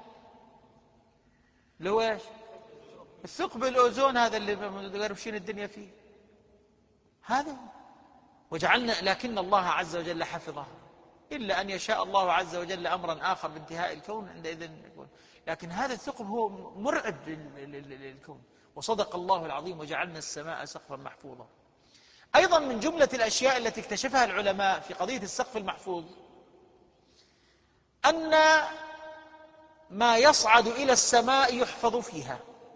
اللي هو ايش؟ الثقب الأوزون، هذا اللي غربشين الدنيا فيه هذا. وجعلنا، لكن الله عز وجل حفظها، إلا أن يشاء الله عز وجل أمرا آخر بانتهاء الكون عندئذ يكون. لكن هذا الثقب هو مرعب للكون. وصدق الله العظيم: وجعلنا السماء سقفا محفوظا. أيضا من جملة الأشياء التي اكتشفها العلماء في قضية السقف المحفوظ أن ما يصعد إلى السماء يحفظ فيها،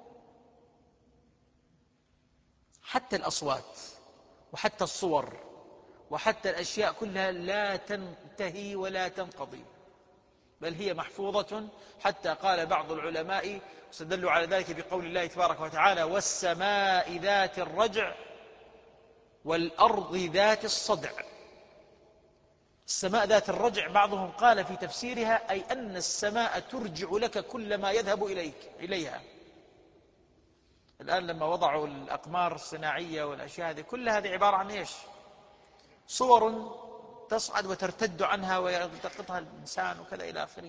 حتى الأصوات وحتى الصور وحتى الأشياء كلها لا تنتهي ولا تنقضي. بل هي محفوظة، حتى قال بعض العلماء استدلوا على ذلك بقول الله تبارك وتعالى: والسماء ذات الرجع والأرض ذات الصدع. السماء ذات الرجع بعضهم قال في تفسيرها أي أن السماء ترجع لك كل ما يذهب إليها. الآن لما وضعوا الأقمار الصناعية والأشياء هذه كلها، هذه عبارة عن إيش؟ صور تصعد وترتد عنها ويلتقطها الإنسان وكذا إلى آخره.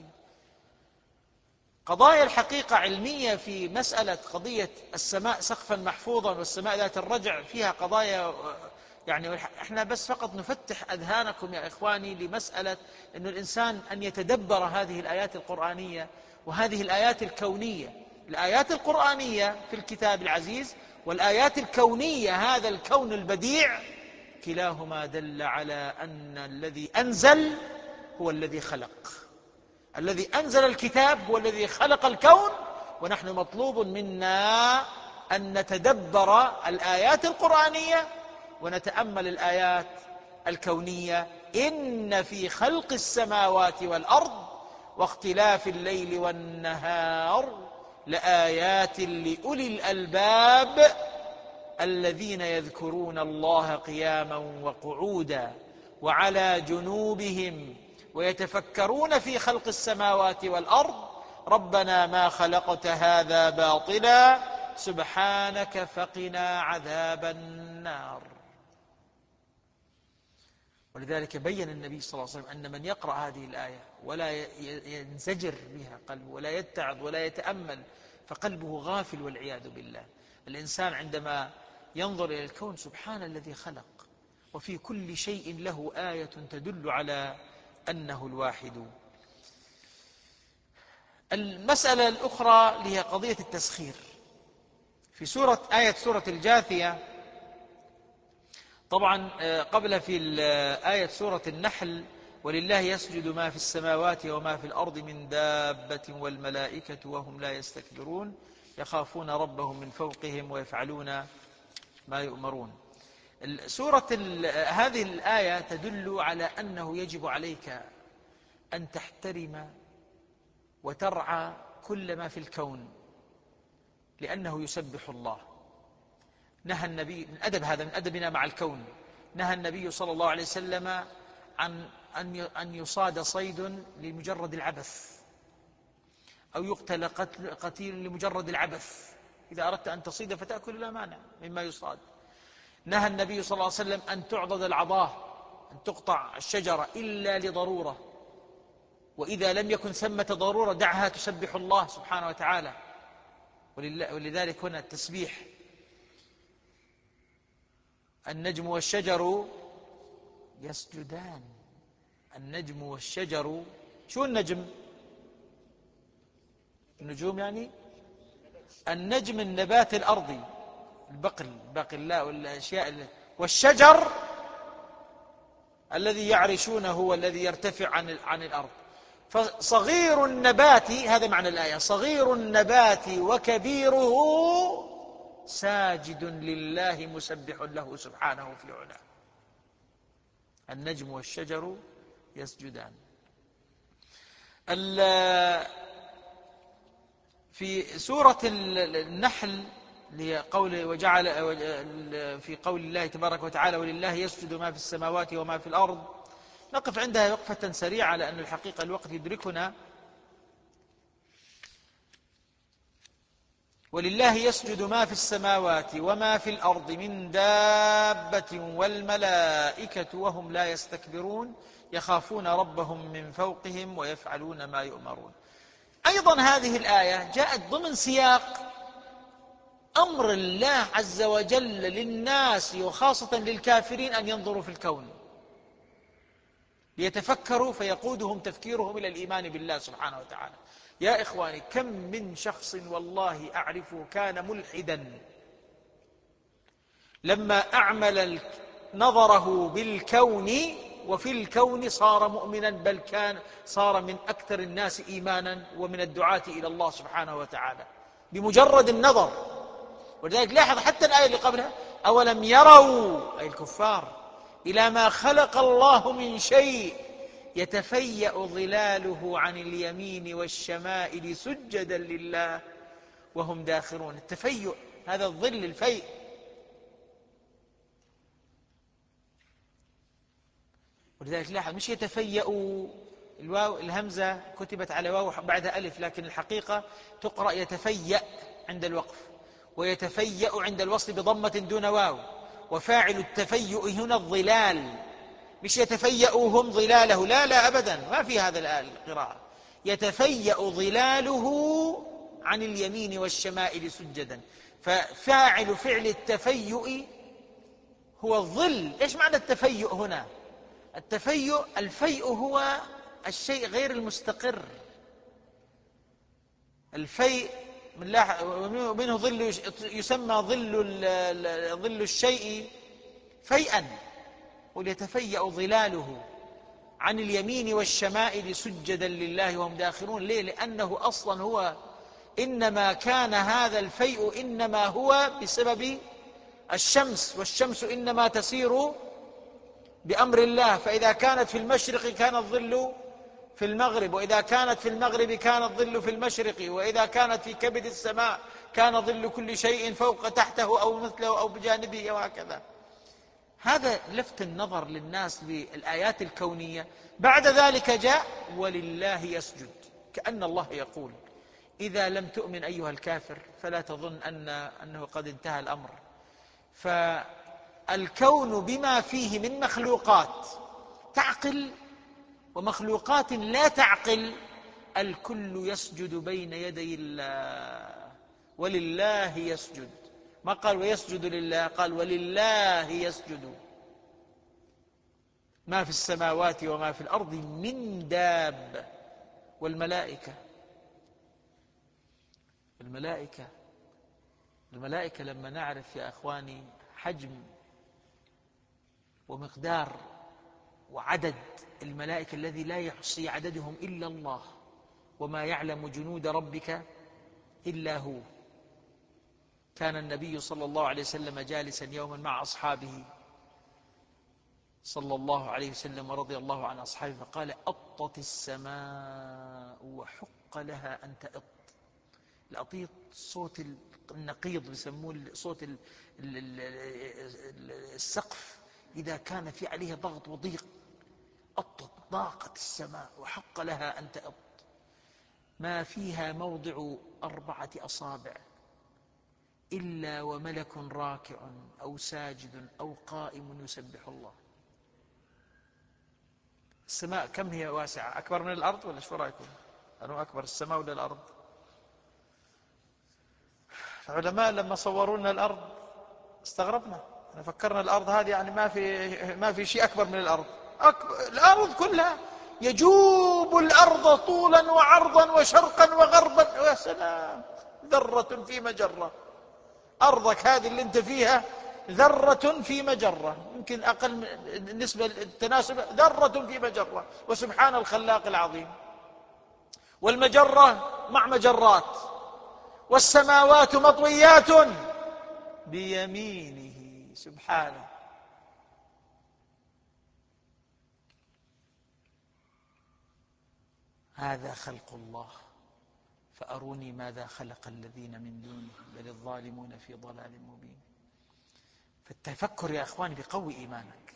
قضايا الحقيقة علمية في مسألة قضية السماء سقفا محفوظا والسماء ذات الرجع فيها قضايا، يعني احنا بس فقط نفتح أذهانكم يا إخواني لمسألة أن الإنسان أن يتدبر هذه الآيات القرآنية وهذه الآيات الكونية. الآيات القرآنية في الكتاب العزيز والآيات الكونية، هذا الكون البديع، كلاهما دل على أن الذي أنزل هو الذي خلق. الذي أنزل الكتاب هو الذي خلق الكون، ونحن مطلوب منا أن نتدبر الآيات القرآنية ونتأمل الآيات الكونية. إن في خلق السماوات والأرض واختلاف الليل والنهار لآيات لأولي الألباب الذين يذكرون الله قياما وقعودا وعلى جنوبهم ويتفكرون في خلق السماوات والأرض ربنا ما خلقت هذا باطلا سبحانك فقنا عذاب النار. ولذلك بين النبي صلى الله عليه وسلم أن من يقرأ هذه الآية ولا ينزجر بها قلبه ولا يتعظ ولا يتأمل فقلبه غافل والعياذ بالله. الإنسان عندما ينظر إلى الكون، سبحان الذي خلق، وفي كل شيء له آية تدل على أنه الواحد. المسألة الأخرى هي قضية التسخير. في آية سورة الجاثية، طبعا قبل في آية سورة النحل: ولله يسجد ما في السماوات وما في الأرض من دابة والملائكة وهم لا يستكبرون يخافون ربهم من فوقهم ويفعلون ما يؤمرون. هذه الآية تدل على أنه يجب عليك أن تحترم وترعى كل ما في الكون، لأنه يسبح الله. نهى النبي من أدبنا مع الكون، نهى النبي صلى الله عليه وسلم عن أن يصاد صيد لمجرد العبث أو يقتل قتيل لمجرد العبث. إذا أردت أن تصيد فتأكل لا مانع مما يصاد. نهى النبي صلى الله عليه وسلم أن تعضد العضاه، أن تقطع الشجرة إلا لضرورة، وإذا لم يكن ثمة ضرورة دعها تسبح الله سبحانه وتعالى. ولذلك هنا التسبيح: النجم والشجر يسجدان. النجم والشجر، شو النجم؟ النجوم يعني النجم النبات الأرضي، البقلاء والأشياء، والشجر الذي يعرشونه والذي يرتفع عن الأرض. فصغير النبات، هذا معنى الآية، صغير النبات وكبيره ساجد لله مسبح له سبحانه في علاه. النجم والشجر يسجدان. في سورة النحل في قول الله تبارك وتعالى: ولله يسجد ما في السماوات وما في الأرض، نقف عندها وقفة سريعة لأن الحقيقة الوقت يدركنا. ولله يسجد ما في السماوات وما في الأرض من دابة والملائكة وهم لا يستكبرون يخافون ربهم من فوقهم ويفعلون ما يؤمرون. أيضا هذه الآية جاءت ضمن سياق أمر الله عز وجل للناس وخاصة للكافرين أن ينظروا في الكون ليتفكروا فيقودهم تفكيرهم إلى الإيمان بالله سبحانه وتعالى. يا إخواني، كم من شخص والله أعرفه كان ملحدا، لما أعمل نظره بالكون وفي الكون صار مؤمنا، بل صار من أكثر الناس إيمانا ومن الدعاة إلى الله سبحانه وتعالى بمجرد النظر. ولذلك لاحظ حتى الآية اللي قبلها: أولم يروا، أي الكفار، إلى ما خلق الله من شيء يتفيأ ظلاله عن اليمين والشمائل سجدا لله وهم داخرون. التفيؤ هذا الظل، الفيء. ولذلك لاحظ مش يتفيأ، الواو الهمزة كتبت على واو بعدها ألف، لكن الحقيقة تقرأ يتفيأ عند الوقف، ويتفيأ عند الوصل بضمة دون واو. وفاعل التفيؤ هنا الظلال، مش يتفيأهم ظلاله، لا لا أبدا، ما في هذا القراءة. يتفيأ ظلاله عن اليمين والشمائل سجدا. ففاعل فعل التفيؤ هو الظل. إيش معنى التفيؤ هنا؟ التفيؤ، الفيء هو الشيء غير المستقر. الفيء منه ظل، يسمى ظل الشيء فيئا. وليتفيأ ظلاله عن اليمين والشمائل سجدا لله وهم داخرون. ليه؟ لأنه أصلا هو إنما كان هذا الفيء إنما هو بسبب الشمس، والشمس إنما تسير بأمر الله. فإذا كانت في المشرق كان الظل في المغرب، وإذا كانت في المغرب كان الظل في المشرق، وإذا كانت في كبد السماء كان ظل كل شيء فوق تحته أو مثله أو بجانبه وهكذا. هذا لفت النظر للناس بالآيات الكونية. بعد ذلك جاء ولله يسجد، كأن الله يقول إذا لم تؤمن أيها الكافر فلا تظن أنه قد انتهى الأمر. فالكون بما فيه من مخلوقات تعقل ومخلوقات لا تعقل، الكل يسجد بين يدي الله. ولله يسجد، ما قال ويسجد لله، قال ولله يسجد ما في السماوات وما في الأرض من دابة. والملائكة، الملائكة لما نعرف يا أخواني حجم ومقدار وعدد الملائكة الذي لا يحصي عددهم إلا الله، وما يعلم جنود ربك إلا هو. كان النبي صلى الله عليه وسلم جالسا يوما مع أصحابه صلى الله عليه وسلم ورضي الله عن أصحابه، فقال أطت السماء وحق لها أن تأط. الأطيط صوت النقيض، بيسموه صوت السقف إذا كان في عليه ضغط وضيق. أطت، ضاقت السماء وحق لها أن تأط، ما فيها موضع 4 أصابع إلا وملك راكع أو ساجد أو قائم يسبح الله. السماء كم هي واسعة؟ أكبر من الأرض ولا شو رأيكم؟ أنه أكبر السماء ولا الأرض؟ العلماء لما صوروا لنا الأرض استغربنا، فكرنا الأرض هذه يعني ما في شيء أكبر من الأرض. الأرض كلها يجوب الأرض طولا وعرضا وشرقا وغربا. يا سلام، ذرة في مجرة. أرضك هذه اللي أنت فيها ذرة في مجرة، يمكن أقل نسبة التناسب، ذرة في مجرة. وسبحان الخلاق العظيم. والمجرة مع مجرات، والسماوات مطويات بيمينه سبحانه. هذا خلق الله فأروني ماذا خلق الذين من دونه بل الظالمون في ضلال مبين. فالتفكر يا أخواني بقوي إيمانك.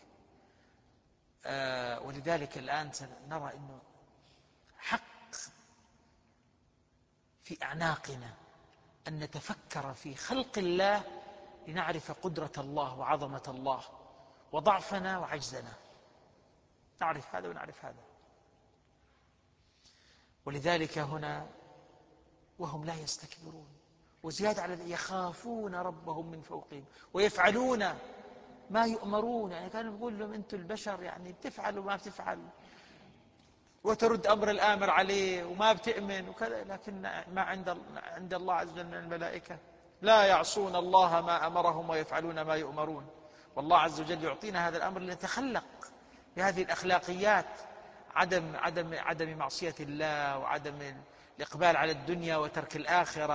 ولذلك الآن سنرى أنه حق في أعناقنا أن نتفكر في خلق الله لنعرف قدرة الله وعظمة الله وضعفنا وعجزنا. نعرف هذا ونعرف هذا. ولذلك هنا وهم لا يستكبرون، وزيادة على يخافون ربهم من فوقهم ويفعلون ما يؤمرون. يعني كانوا يقول لهم أنتم البشر يعني بتفعلوا ما بتفعل، وترد أمر الآمر عليه وما بتؤمن وكذا. لكن ما عند الله عز وجل من الملائكة لا يعصون الله ما أمرهم ويفعلون ما يؤمرون. والله عز وجل يعطينا هذا الأمر لنتخلق بهذه الأخلاقيات، عدم معصية الله، وعدم الإقبال على الدنيا وترك الآخرة،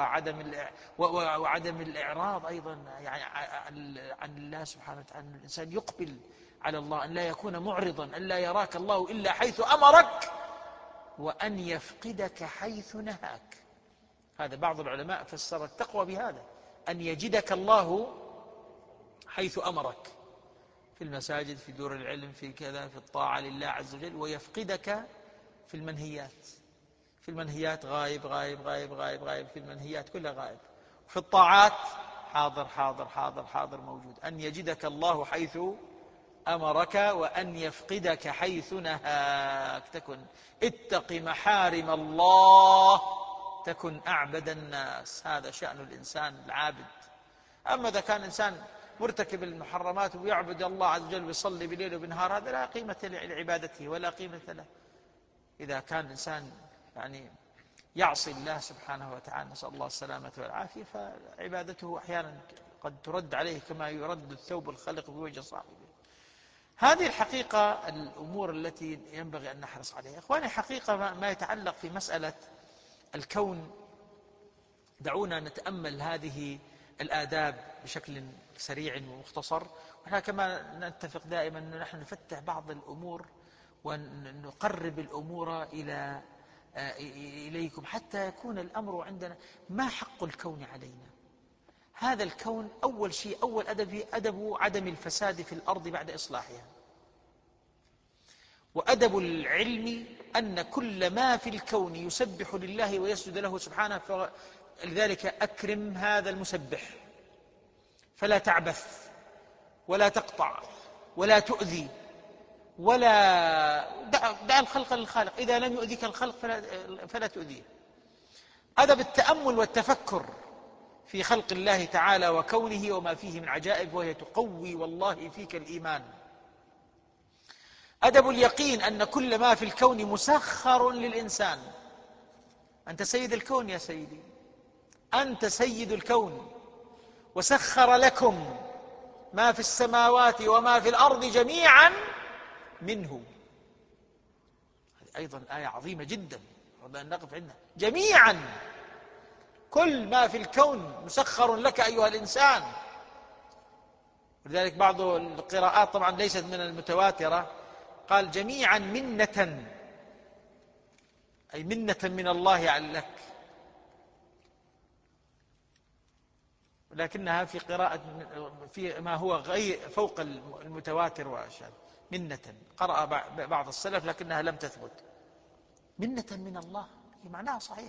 وعدم الإعراض أيضا يعني عن الله سبحانه وتعالى. الإنسان يقبل على الله، أن لا يكون معرضا، أن لا يراك الله إلا حيث أمرك، وأن يفقدك حيث نهاك. هذا بعض العلماء فسر التقوى بهذا، أن يجدك الله حيث أمرك، في المساجد، في دور العلم، في كذا، في الطاعة لله عز وجل، ويفقدك في المنهيات. في المنهيات غايب غايب غايب غايب غايب، في المنهيات كلها غايب. في الطاعات حاضر حاضر حاضر حاضر موجود. أن يجدك الله حيث أمرك، وأن يفقدك حيث نهاك. تكن اتق محارم الله تكن أعبد الناس. هذا شأن الإنسان العابد. أما إذا كان إنسان مرتكب المحرمات ويعبد الله عز وجل ويصلي بليل وبنهار، هذا لا قيمة لعبادته ولا قيمة له. إذا كان إنسان يعني يعصي الله سبحانه وتعالى، نسأل الله السلامة والعافية، فعبادته أحيانا قد ترد عليه كما يرد الثوب الخلق بوجه صاحبه. هذه الحقيقة الأمور التي ينبغي أن نحرص عليها. إخواني، حقيقة ما يتعلق في مسألة الكون، دعونا نتأمل هذه الآداب بشكل سريع ومختصر. ونحن كما نتفق دائما أن نحن نفتح بعض الأمور ونقرب الأمور إليكم حتى يكون الأمر عندنا. ما حق الكون علينا؟ هذا الكون أول شيء، أول أدب عدم الفساد في الأرض بعد إصلاحها. وأدب العلم أن كل ما في الكون يسبح لله ويسجد له سبحانه، لذلك أكرم هذا المسبح، فلا تعبث ولا تقطع ولا تؤذي، ولا دع الخلق للخالق. إذا لم يؤذيك الخلق فلا تؤذيه. أدب التأمل والتفكر في خلق الله تعالى وكونه وما فيه من عجائب، وهي تقوي والله فيك الإيمان. أدب اليقين أن كل ما في الكون مسخر للإنسان. أنت سيد الكون يا سيدي، أنت سيد الكون، وسخر لكم ما في السماوات وما في الأرض جميعا منه. هذه أيضا آية عظيمة جدا أن نقف عندها. جميعا، كل ما في الكون مسخر لك أيها الإنسان. ولذلك بعض القراءات طبعا ليست من المتواترة قال جميعا منة، أي منة من الله لك، ولكنها في قراءة في ما هو غير فوق المتواتر وأشياء. منة قرأ بعض السلف لكنها لم تثبت. منة من الله معناها صحيح.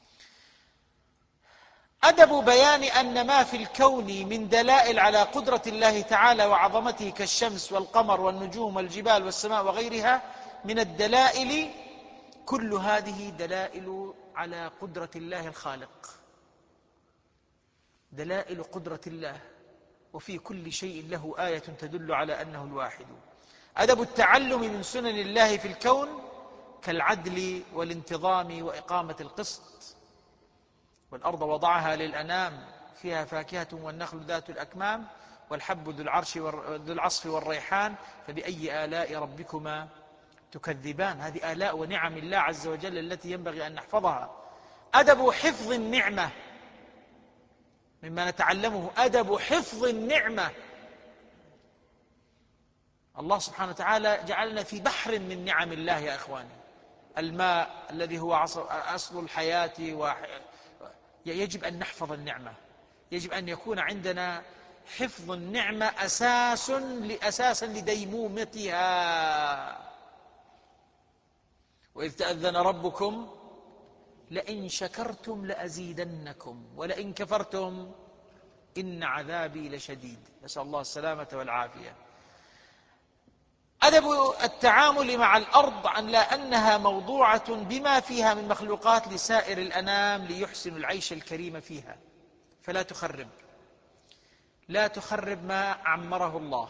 أدب بيان أن ما في الكون من دلائل على قدرة الله تعالى وعظمته كالشمس والقمر والنجوم والجبال والسماء وغيرها من الدلائل، كل هذه دلائل على قدرة الله الخالق، دلائل قدرة الله، وفي كل شيء له آية تدل على أنه الواحد. أدب التعلم من سنن الله في الكون كالعدل والانتظام وإقامة القسط. والأرض وضعها للأنام فيها فاكهة والنخل ذات الأكمام والحب ذو العصف والريحان فبأي آلاء ربكما تكذبان. هذه آلاء ونعم الله عز وجل التي ينبغي أن نحفظها. أدب حفظ النعمة مما نتعلمه، أدب حفظ النعمة. الله سبحانه وتعالى جعلنا في بحر من نعم الله يا إخواني. الماء الذي هو أصل الحياة، يجب أن نحفظ النعمة. يجب أن يكون عندنا حفظ النعمة أساسا لديمومتها. وإذ تأذن ربكم لئن شكرتم لأزيدنكم ولئن كفرتم إن عذابي لشديد. نسأل الله السلامة والعافية. أدب التعامل مع الأرض عن لا أنها موضوعة بما فيها من مخلوقات لسائر الأنام ليحسن العيش الكريم فيها، فلا تخرب، لا تخرب ما عمره الله،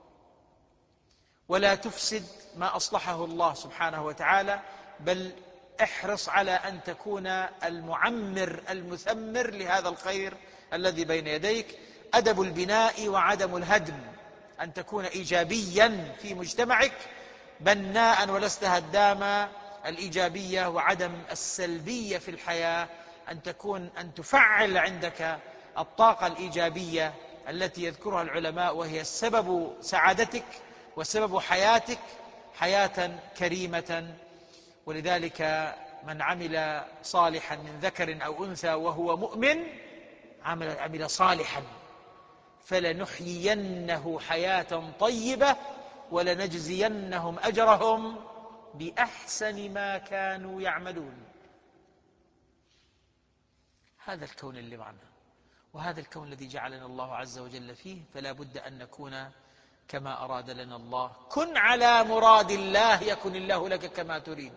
ولا تفسد ما أصلحه الله سبحانه وتعالى، بل احرص على أن تكون المعمر المثمر لهذا الخير الذي بين يديك. أدب البناء وعدم الهدم، أن تكون إيجابيا في مجتمعك، بناء ولست هداما. الإيجابية وعدم السلبية في الحياة، أن تفعل عندك الطاقة الإيجابية التي يذكرها العلماء وهي سبب سعادتك، وسبب حياتك حياة كريمة. ولذلك من عمل صالحا من ذكر أو أنثى وهو مؤمن عمل صالحا فلنحيينه حياة طيبة ولنجزينهم أجرهم بأحسن ما كانوا يعملون. هذا الكون اللي معنا، وهذا الكون الذي جعلنا الله عز وجل فيه، فلا بد أن نكون كما أراد لنا الله. كن على مراد الله يكن الله لك كما تريد.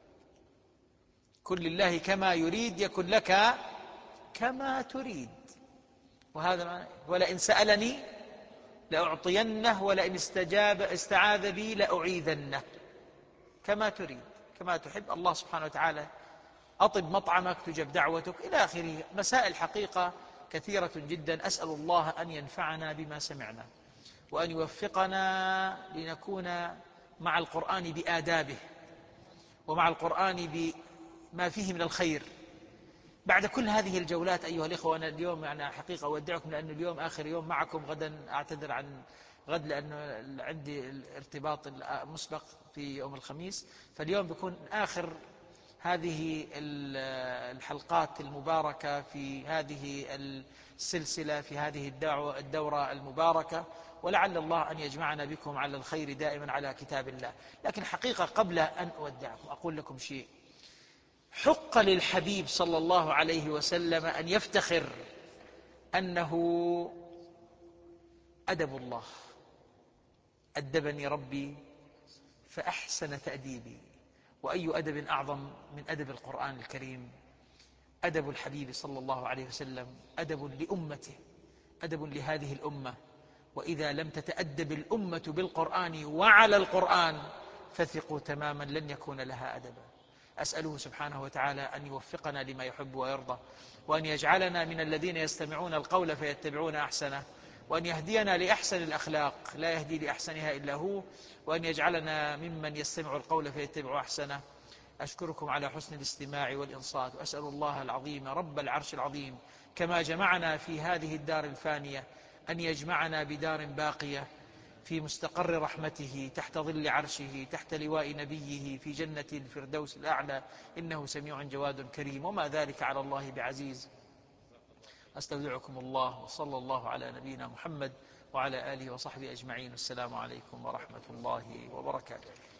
كن لله كما يريد يكن لك كما تريد. وهذا معنى ولئن سألني لأعطينه ولئن استعاذ بي لأعيذنه. كما تريد كما تحب. الله سبحانه وتعالى أطب مطعمك تجب دعوتك إلى آخره. مسائل حقيقة كثيرة جدا. أسأل الله أن ينفعنا بما سمعنا وأن يوفقنا لنكون مع القرآن بآدابه ومع القرآن بما فيه من الخير. بعد كل هذه الجولات أيها الإخوة، أنا اليوم يعني حقيقة أودعكم لأن اليوم آخر يوم معكم. غدا أعتذر عن غد لأنه عندي الارتباط مسبق في يوم الخميس، فاليوم بيكون آخر هذه الحلقات المباركة في هذه السلسلة في هذه الدورة المباركة، ولعل الله أن يجمعنا بكم على الخير دائما على كتاب الله. لكن حقيقة قبل أن أودعكم أقول لكم شيء. حق للحبيب صلى الله عليه وسلم أن يفتخر أنه أدب الله. أدبني ربي فأحسن تأديبي. وأي أدب أعظم من أدب القرآن الكريم؟ أدب الحبيب صلى الله عليه وسلم أدب لأمته، أدب لهذه الأمة. وإذا لم تتأدب الأمة بالقرآن وعلى القرآن فثقوا تماما لن يكون لها أدبا. أسأله سبحانه وتعالى أن يوفقنا لما يحب ويرضى، وأن يجعلنا من الذين يستمعون القول فيتبعون أحسنه، وأن يهدينا لأحسن الأخلاق لا يهدي لأحسنها إلا هو، وأن يجعلنا ممن يستمع القول فيتبع أحسنه. أشكركم على حسن الاستماع والإنصات، وأسأل الله العظيم رب العرش العظيم كما جمعنا في هذه الدار الفانية أن يجمعنا بدار باقية في مستقر رحمته تحت ظل عرشه تحت لواء نبيه في جنة الفردوس الأعلى، إنه سميع جواد كريم وما ذلك على الله بعزيز. أستودعكم الله، وصلى الله على نبينا محمد وعلى آله وصحبه أجمعين. السلام عليكم ورحمة الله وبركاته.